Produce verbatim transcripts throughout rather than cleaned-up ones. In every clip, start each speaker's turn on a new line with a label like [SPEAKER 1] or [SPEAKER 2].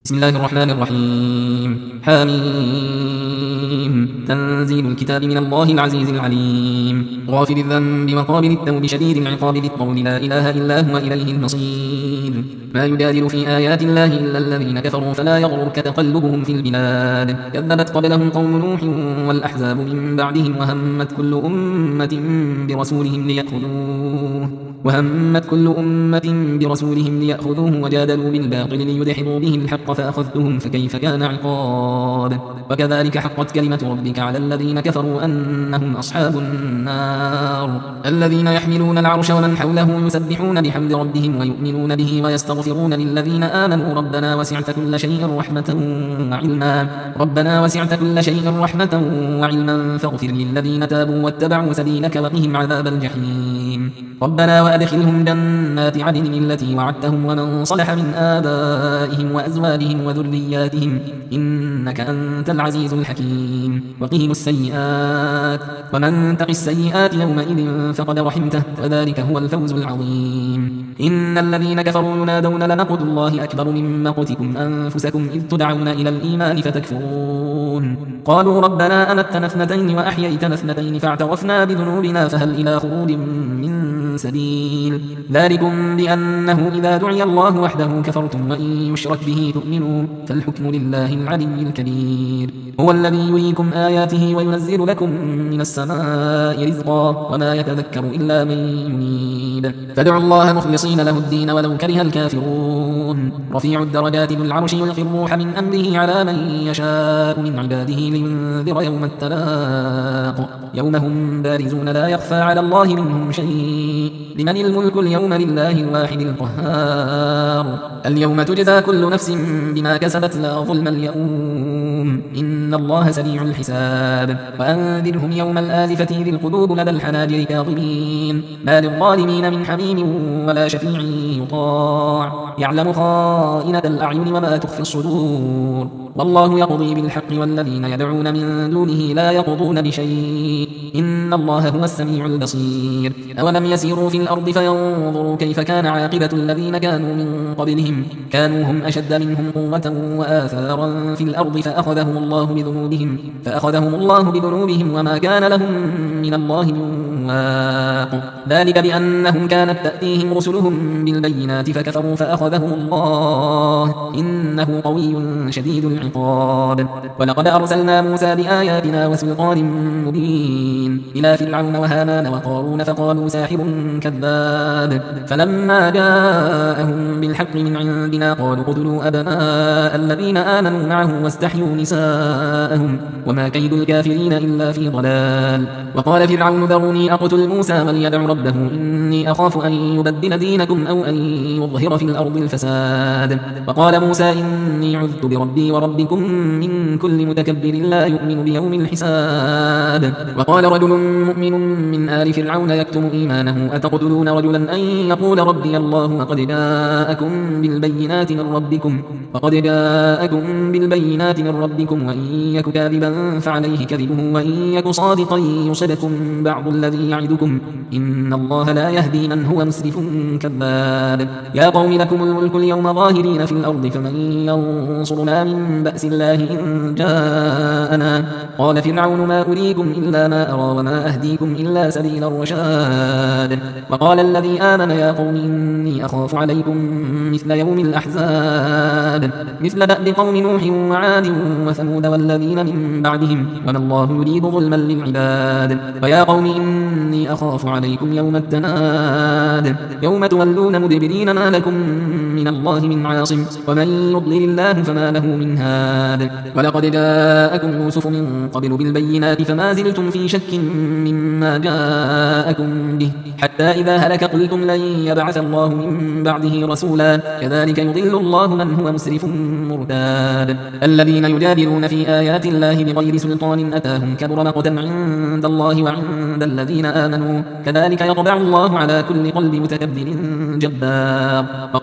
[SPEAKER 1] بسم الله الرحمن الرحيم. حميم. تنزيل الكتاب من الله العزيز العليم، غافر الذنب وقابل التوب شديد العقاب ذي الطول لا إله إلا هو إليه المصير. ما يجادل في آيات الله إلا الذين كفروا فلا يغررك تقلبهم في البلاد. كذبت قبلهم قوم نوح والأحزاب من بعدهم وهمت كل أمة برسولهم ليأخذوه وهمت كل أمة برسولهم ليأخذوه وجادلوا بالباطل ليدحضوا به الحق فأخذتهم فكيف كان عقاب. وكذلك حقت كلمة ربك على الذين كفروا أنهم أصحاب النار الذين يحملون العرش ومن حوله يسبحون بحمد ربهم ويؤمنون به ويستغفرون للذين آمنوا ربنا وسعت كل شيء رحمة وعلما ربنا وسعت كل شيء رحمة وعلما فاغفر للذين تابوا واتبعوا سبيلك وقهم عذاب الجحيم. ربنا وأدخلهم جنات عدن التي وعدتهم ومن صلح من آبائهم وأزواجهم وذرياتهم إنك أنت العزيز الحكيم. وقهم السيئات ومن تق السيئات يومئذ فقد رحمته وذلك هو الفوز العظيم. إن الذين كفروا ينادون لمقت الله أكبر من مقتكم أنفسكم إذ تدعون إلى الإيمان فتكفرون. قالوا ربنا أمتنا اثنتين وأحييتنا اثنتين فاعترفنا بذنوبنا فهل إلى خروج من سبيل. ذلكم بأنه إذا دعي الله وحده كفرتم وإن يشرك به تؤمنون فالحكم لله العلي الكبير. هو الذي يريكم آياته وينزل لكم من السماء رزقا وما يتذكر إلا من ينيب فادعوا الله مخلصين له الدين ولو كره الكافرون. رفيع الدرجات ذو العرش يلقي الروح من أمره على من يشاء من عباده لينذر يوم التلاق يوم هم بارزون لا يخفى على الله منهم شيء. لمن الملك اليوم لله الواحد القهار. اليوم تجزى كل نفس بما كسبت لا ظلم اليوم إن الله سريع الحساب. وأنذرهم يوم الآزفة ذي القلوب لدى الحناجر كاظمين ما للظالمين من حميم ولا شفيع يطاع يعلم خائنة الأعين وما تخفي الصدور. والله يقضي بالحق والذين يدعون من دونه لا يقضون بشيء إن الله هو السميع البصير. أولم يسيروا في الأرض فينظروا كيف كان عاقبة الذين كانوا من قبلهم كانوا هم أشد منهم قوة وآثارا في الأرض فأخذهم الله بذنوبهم فأخذهم الله بذنوبهم وما كان لهم من الله من واق. ذلك بأنهم كانت تأتيهم رسلهم بالبينات فكفروا فأخذهم الله إنه قوي شديد العقاب. ولقد أرسلنا موسى بآياتنا وسلطان مبين إلى فرعون وهامان وقارون فقالوا ساحر كذاب فلما جاءهم بالحق من عندنا قالوا اقتلوا أبناء الذين آمنوا معه واستحيوا نساءهم وما كيد الكافرين إلا في ضلال. وقال فرعون ذروني أقتل موسى وليدع ربه إني أخاف أن يبدل دينكم أو أن يظهر في الأرض الفساد. وقال موسى إني عذت بربي وربكم من كل متكبر لا يؤمن بيوم الحساب. وقال رجل مؤمن من آل فرعون يكتم إيمانه أتقتلون رجلا أن يقول ربي الله وقد جاءكم بالبينات من ربكم وقد جاءكم بالبينات من ربكم وإن يك كاذبا فعليه كذبه وإن يك صادقا يصبكم بعض الذي يعدكم إن الله لا يهدي من هو مسرف كذاب. يا قوم لكم الملك اليوم ظاهرين في الأرض فمن ينصرنا من بأس الله إن جاءنا. قال فرعون ما أريكم إلا ما أرى وما أهديكم إلا سبيل الرشاد. وقال الذي آمن يا قوم إني أخاف عليكم مثل يوم الأحزاب مثل دأب قوم نوح وعاد وثمود والذين من بعدهم وما الله يريد ظلما للعباد. ويا قوم إني أخاف عليكم يوم التناد يوم تولون مدبرين ما لكم من الله من عاصم ومن يضلل الله فما له من هاد. ولقد جاءكم يوسف من قبل بالبينات فما زلتم في شك مما جاءكم به حتى إذا هلك قلتم لن يبعث الله من بعده رسولا كذلك يضل الله من هو مسرف مرتاب. الذين يجادلون في آيات الله بغير سلطان أتاهم كبر مقتا عند الله وعند الذين آمنوا كذلك يطبع الله على كل قلب متكبر جبار. وقال فرعون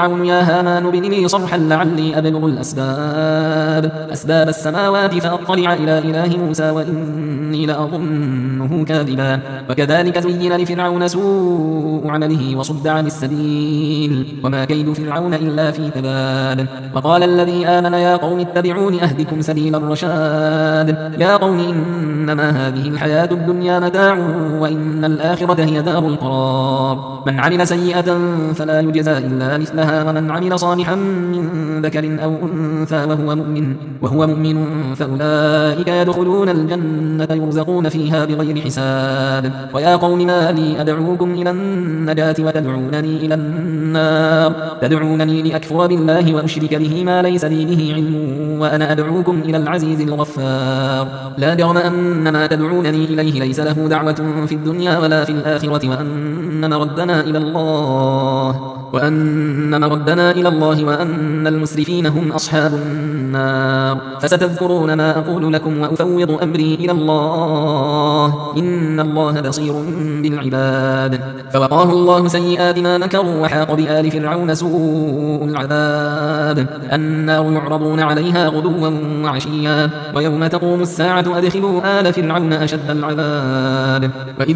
[SPEAKER 1] فرعون يا هامان ابن لي صرحا لعلي أبلغ الأسباب أسباب السماوات فأطلع إلى إله موسى وإني لأظنه كاذبا وكذلك زين لفرعون سوء عمله وصد عن السبيل وما كيد فرعون إلا في تباب وقال الذي آمن يا قوم اتبعون أهدكم سبيل الرشاد يا قوم إنما هذه الحياة الدنيا متاع وإن الآخرة هي دار القرار من عمل سيئة فلا يجزى إلا مثلها ومن عمل صالحا من ذكر أو أنثى وهو مؤمن وهو مؤمن فأولئك يدخلون الجنة يرزقون فيها بغير حساب ويا قوم ما لي أدعوكم إلى النجاة وتدعونني إلى النار تدعونني لأكفر بالله وأشرك به ما ليس لي به علم وأنا أدعوكم إلى العزيز الغفار لا جرم أن ما تدعونني إليه ليس له دعوة في الدنيا ولا في الآخرة وأن مردنا إلى الله وأن مردنا إلى الله وأن المسرفين هم أصحاب النار فستذكرون ما أقول لكم وأفوض أمري إلى الله إن الله بصير بالعباد فوقاه الله سيئات ما مكروا وحاق بآل فرعون سوء العذاب النار يعرضون عليها غدوا وعشيا ويوم تقوم الساعة أدخلوا آل فرعون أشد العذاب وإذ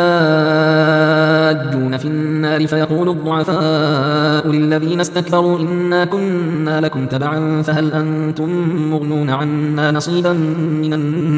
[SPEAKER 1] يتحاجون في النار فيقول الضعفاء للذين استكبروا إنا كنا لكم تبعا فهل أنتم مغنون عنا نصيبا من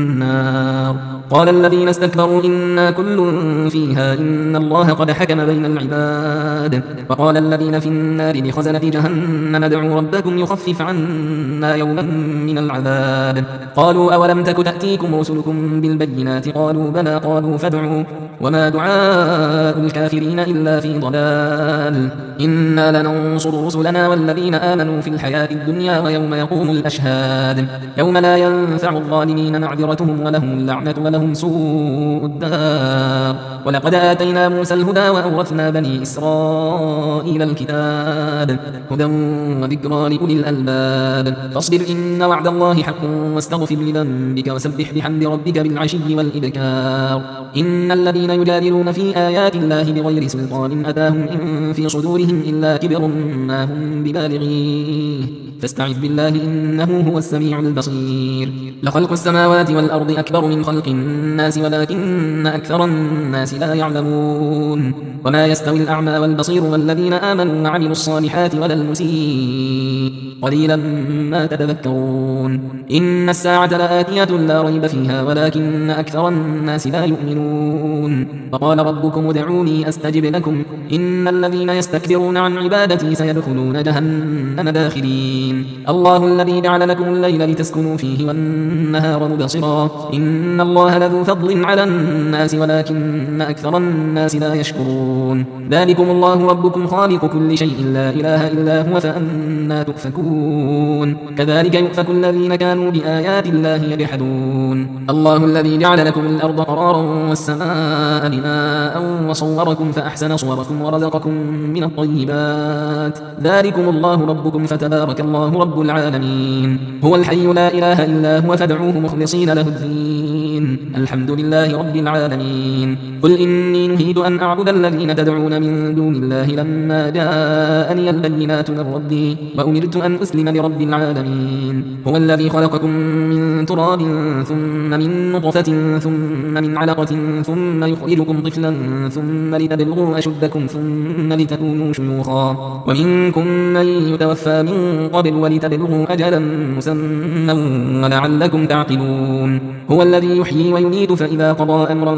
[SPEAKER 1] النار قال الذين استكبروا إنا كل فيها إن الله قد حكم بين العباد وقال الذين في النار لخزنة جهنم ادعوا ربكم يخفف عنا يوما من العذاب قالوا أولم تك تأتيكم رسلكم بالبينات قالوا بلى قالوا فادعوا وما دعاء الكافرين إلا في ضلال إنا لننصر رسلنا والذين آمنوا في الحياة الدنيا ويوم يقوم الأشهاد يوم لا ينفع الظالمين معذرتهم ولهم اللعنة ولهم سوء الدار ولقد آتينا موسى الهدى وأورثنا بني إسرائيل الكتاب هدى وذكرى لأولي الألباب فاصبر إن وعد الله حق واستغفر لذنبك وسبح بحمد ربك بالعشي والإبكار إن الذين يجادلون في آيات الله بغير سلطان أتاهم إن في صدورهم إلا كبر ما هم ببالغيه فاستعذ بالله إنه هو السميع البصير لخلق السماوات والأرض أكبر من خلق الناس ولكن أكثر الناس لا يعلمون وما يستوي الأعمى والبصير والذين آمنوا وعملوا الصالحات ولا المسيء قليلا ما تتذكرون إن الساعة لآتية لا ريب فيها ولكن أكثر الناس لا يؤمنون وقال ربكم ادعوني أستجب لكم إن الذين يستكبرون عن عبادتي سيدخلون جهنم داخرين الله الذي جعل لكم الليل لتسكنوا فيه والنهار مبصرا إن الله لذو فضل على الناس ولكن أكثر الناس لا يشكرون ذلكم الله ربكم خالق كل شيء لا إله إلا هو فأنا تؤفكون كذلك يؤفك الذين كانوا بآيات الله يجحدون الله الذي جعل لكم الأرض قرارا والسماء بناء وصوركم فأحسن صوركم ورزقكم من الطيبات ذلكم الله ربكم فتبارك الله رب العالمين هو الحي لا إله إلا هو فادعوه مخلصين له الدين الحمد لله رب العالمين قل إني نهيت أن أعبد الذين تدعون من دون الله لما جاءني البينات من ربي وأمرت أن أسلم لرب العالمين هو الذي خلقكم من تراب ثم من نطفة ثم من علقة ثم يخرجكم طفلا ثم لتبلغوا أشدكم ثم لتكونوا شيوخا ومنكم من يتوفى من قبل ولتبلغوا أجلا مسمى ولعلكم تعقلون هو الذي يحيي ويميت فإذا قضى أمرا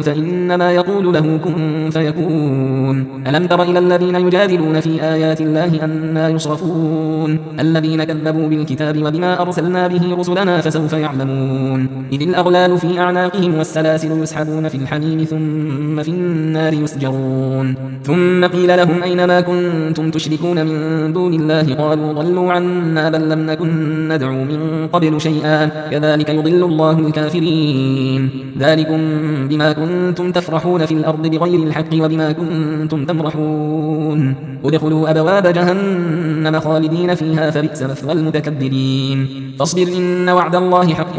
[SPEAKER 1] فإنما يقول له كن فيكون ألم تر إلى الذين يجادلون في آيات الله أنى يصرفون الذين كذبوا بالكتاب وبما أرسلنا به رسلنا فسوف يعلمون إذ الأغلال في أعناقهم والسلاسل يسحبون في الحميم ثم في النار يسجرون ثم قيل لهم أين ما كنتم تشركون من دون الله قالوا ضلوا عنا بل لم نكن ندعو من قبل شيئا كذلك يضل الله الكافرين ذلكم بما كنتم تفرحون في الأرض بغير الحق وبما كنتم تمرحون ادخلوا أبواب جهنم خالدين فيها فبئس مثوى المتكبرين فاصبر إن وعد الله حق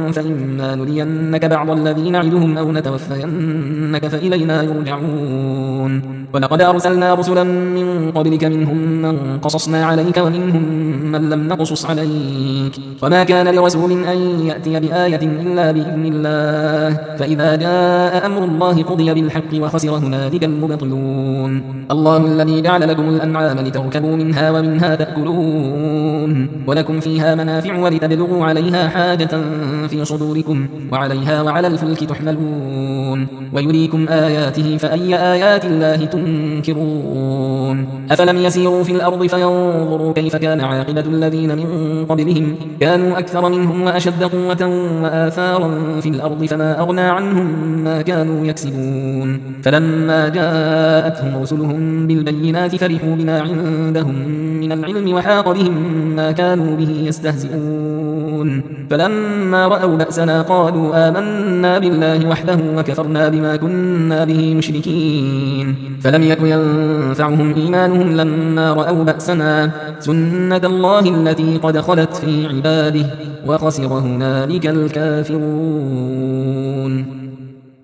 [SPEAKER 1] فإما نرينك بعض الذي نعدهم أو نتوفينك فإلينا يرجعون ولقد أرسلنا رسلا من قبلك منهم من قصصنا عليك ومنهم من لم نقصص عليك وما كان لرسول أن يأتي بآية إلا بإذن الله فإذا جاء أمر الله قضي بالحق وخسر هنالك المبطلون الله الذي جعل لكم الأنعام لتركبوا منها ومنها تأكلون ولكم فيها منافع ولتبلغوا عليها حاجة في صدوركم وعليها وعلى الفلك تحملون ويريكم آياته فأي آيات الله تنكرون أفلم يسيروا في الأرض فينظروا كيف كان عاقبة الذين من قبلهم كانوا أكثر منهم وأشد قوة وآثارا في الأرض فما أغنى عنهم ما كانوا يكسبون فلما جاءتهم رسلهم بالبينات فرحوا بما عندهم من العلم وحاق بهم ما كانوا به يستهزئون فلما رأوا بأسنا قالوا آمنا بالله وحده وكفرنا بما كنا به مشركين فلم يكن ينفعهم إيمانهم لما رأوا بأسنا سنة الله التي قد خلت في عباده وخسر هنالك الكافرون